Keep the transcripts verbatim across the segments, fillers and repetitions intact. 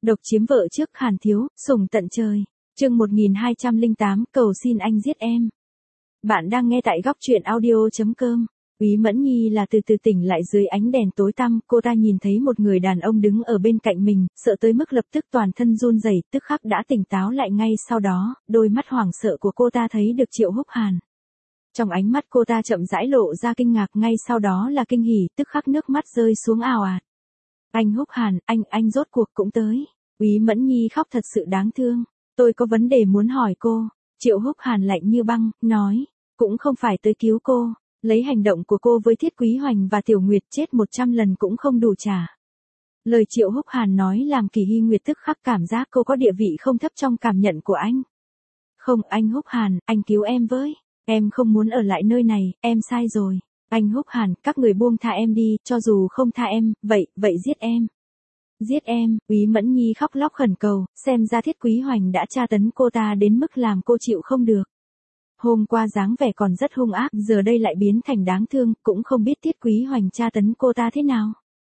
Độc chiếm vợ trước Hàn Thiếu, sủng tận trời. Chương một nghìn hai trăm lẻ tám, cầu xin anh giết em. Bạn đang nghe tại góc truyện audio chấm com. Úy Mẫn Nhi là từ từ tỉnh lại dưới ánh đèn tối tăm, cô ta nhìn thấy một người đàn ông đứng ở bên cạnh mình, sợ tới mức lập tức toàn thân run rẩy, tức khắc đã tỉnh táo lại ngay sau đó, đôi mắt hoảng sợ của cô ta thấy được Triệu Húc Hàn. Trong ánh mắt cô ta chậm rãi lộ ra kinh ngạc, ngay sau đó là kinh hỉ, tức khắc nước mắt rơi xuống ào ạt. Anh Húc Hàn, anh, anh rốt cuộc cũng tới. Úy Mẫn Nhi khóc thật sự đáng thương. Tôi có vấn đề muốn hỏi cô. Triệu Húc Hàn lạnh như băng, nói. Cũng không phải tới cứu cô. Lấy hành động của cô với Thiết Quý Hoành và Tiểu Nguyệt chết một trăm lần cũng không đủ trả. Lời Triệu Húc Hàn nói làm Kỳ Hy Nguyệt tức khắc cảm giác cô có địa vị không thấp trong cảm nhận của anh. Không, anh Húc Hàn, anh cứu em với. Em không muốn ở lại nơi này, em sai rồi. Anh Húc Hàn, các người buông tha em đi, cho dù không tha em, vậy, vậy giết em. Giết em, Úy Mẫn Nhi khóc lóc khẩn cầu, xem ra Thiết Quý Hoành đã tra tấn cô ta đến mức làm cô chịu không được. Hôm qua dáng vẻ còn rất hung ác, giờ đây lại biến thành đáng thương, cũng không biết Thiết Quý Hoành tra tấn cô ta thế nào.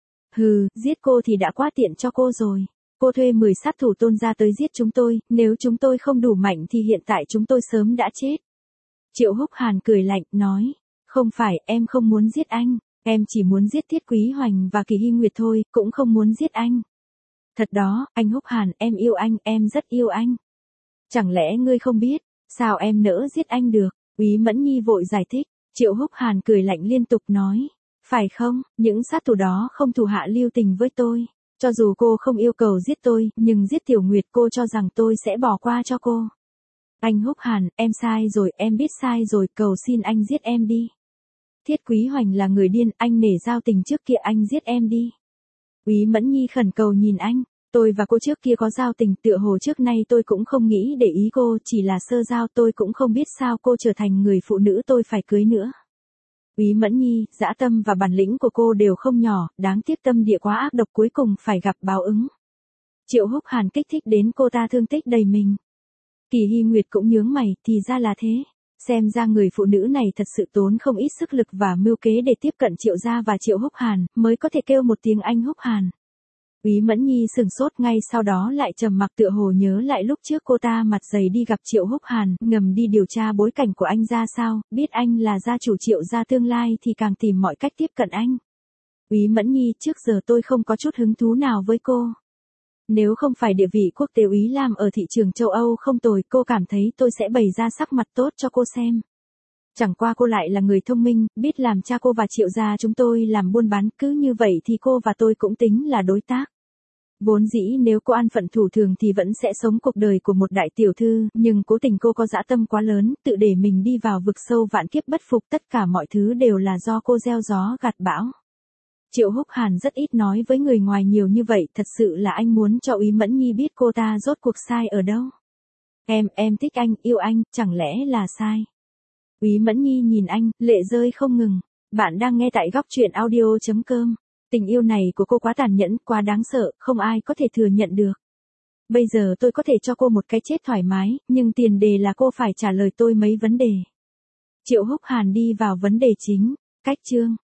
Hừ, giết cô thì đã quá tiện cho cô rồi. Cô thuê mười sát thủ Tôn gia tới giết chúng tôi, nếu chúng tôi không đủ mạnh thì hiện tại chúng tôi sớm đã chết. Triệu Húc Hàn cười lạnh, nói, không phải, em không muốn giết anh. Em chỉ muốn giết Thiết Quý Hoành và Kỳ Hy Nguyệt thôi, cũng không muốn giết anh. Thật đó, anh Húc Hàn, em yêu anh, em rất yêu anh. Chẳng lẽ ngươi không biết, sao em nỡ giết anh được? Úy Mẫn Nhi vội giải thích. Triệu Húc Hàn cười lạnh liên tục nói, phải không, những sát thủ đó không thù hạ lưu tình với tôi. Cho dù cô không yêu cầu giết tôi, nhưng giết Tiểu Nguyệt cô cho rằng tôi sẽ bỏ qua cho cô. Anh Húc Hàn, em sai rồi, em biết sai rồi, cầu xin anh giết em đi. Thiết Quý Hoành là người điên, anh nể giao tình trước kia, anh giết em đi. Úy Mẫn Nhi khẩn cầu nhìn anh, tôi và cô trước kia có giao tình, tựa hồ trước nay tôi cũng không nghĩ để ý cô, chỉ là sơ giao, tôi cũng không biết sao cô trở thành người phụ nữ tôi phải cưới nữa. Úy Mẫn Nhi, dã tâm và bản lĩnh của cô đều không nhỏ, đáng tiếc tâm địa quá ác độc, cuối cùng phải gặp báo ứng. Triệu Húc Hàn kích thích đến cô ta thương tích đầy mình. Kỳ Hy Nguyệt cũng nhướng mày, thì ra là thế. Xem ra người phụ nữ này thật sự tốn không ít sức lực và mưu kế để tiếp cận Triệu gia và Triệu Húc Hàn, mới có thể kêu một tiếng anh Húc Hàn. Úy Mẫn Nhi sừng sốt, ngay sau đó lại trầm mặc, tựa hồ nhớ lại lúc trước cô ta mặt dày đi gặp Triệu Húc Hàn, ngầm đi điều tra bối cảnh của anh ra sao, biết anh là gia chủ Triệu gia tương lai thì càng tìm mọi cách tiếp cận anh. Úy Mẫn Nhi, trước giờ tôi không có chút hứng thú nào với cô. Nếu không phải địa vị quốc tế Úy Lam ở thị trường châu Âu không tồi, cô cảm thấy tôi sẽ bày ra sắc mặt tốt cho cô xem. Chẳng qua cô lại là người thông minh, biết làm cha cô và Triệu gia chúng tôi làm buôn bán, cứ như vậy thì cô và tôi cũng tính là đối tác. Vốn dĩ nếu cô an phận thủ thường thì vẫn sẽ sống cuộc đời của một đại tiểu thư, nhưng cố tình cô có dã tâm quá lớn, tự để mình đi vào vực sâu vạn kiếp bất phục, tất cả mọi thứ đều là do cô gieo gió gặt bão. Triệu Húc Hàn rất ít nói với người ngoài nhiều như vậy, thật sự là anh muốn cho Úy Mẫn Nhi biết cô ta rốt cuộc sai ở đâu. Em, em thích anh, yêu anh, chẳng lẽ là sai? Úy Mẫn Nhi nhìn anh, lệ rơi không ngừng. Bạn đang nghe tại góc truyện audio chấm com. Tình yêu này của cô quá tàn nhẫn, quá đáng sợ, không ai có thể thừa nhận được. Bây giờ tôi có thể cho cô một cái chết thoải mái, nhưng tiền đề là cô phải trả lời tôi mấy vấn đề. Triệu Húc Hàn đi vào vấn đề chính. Cách chương.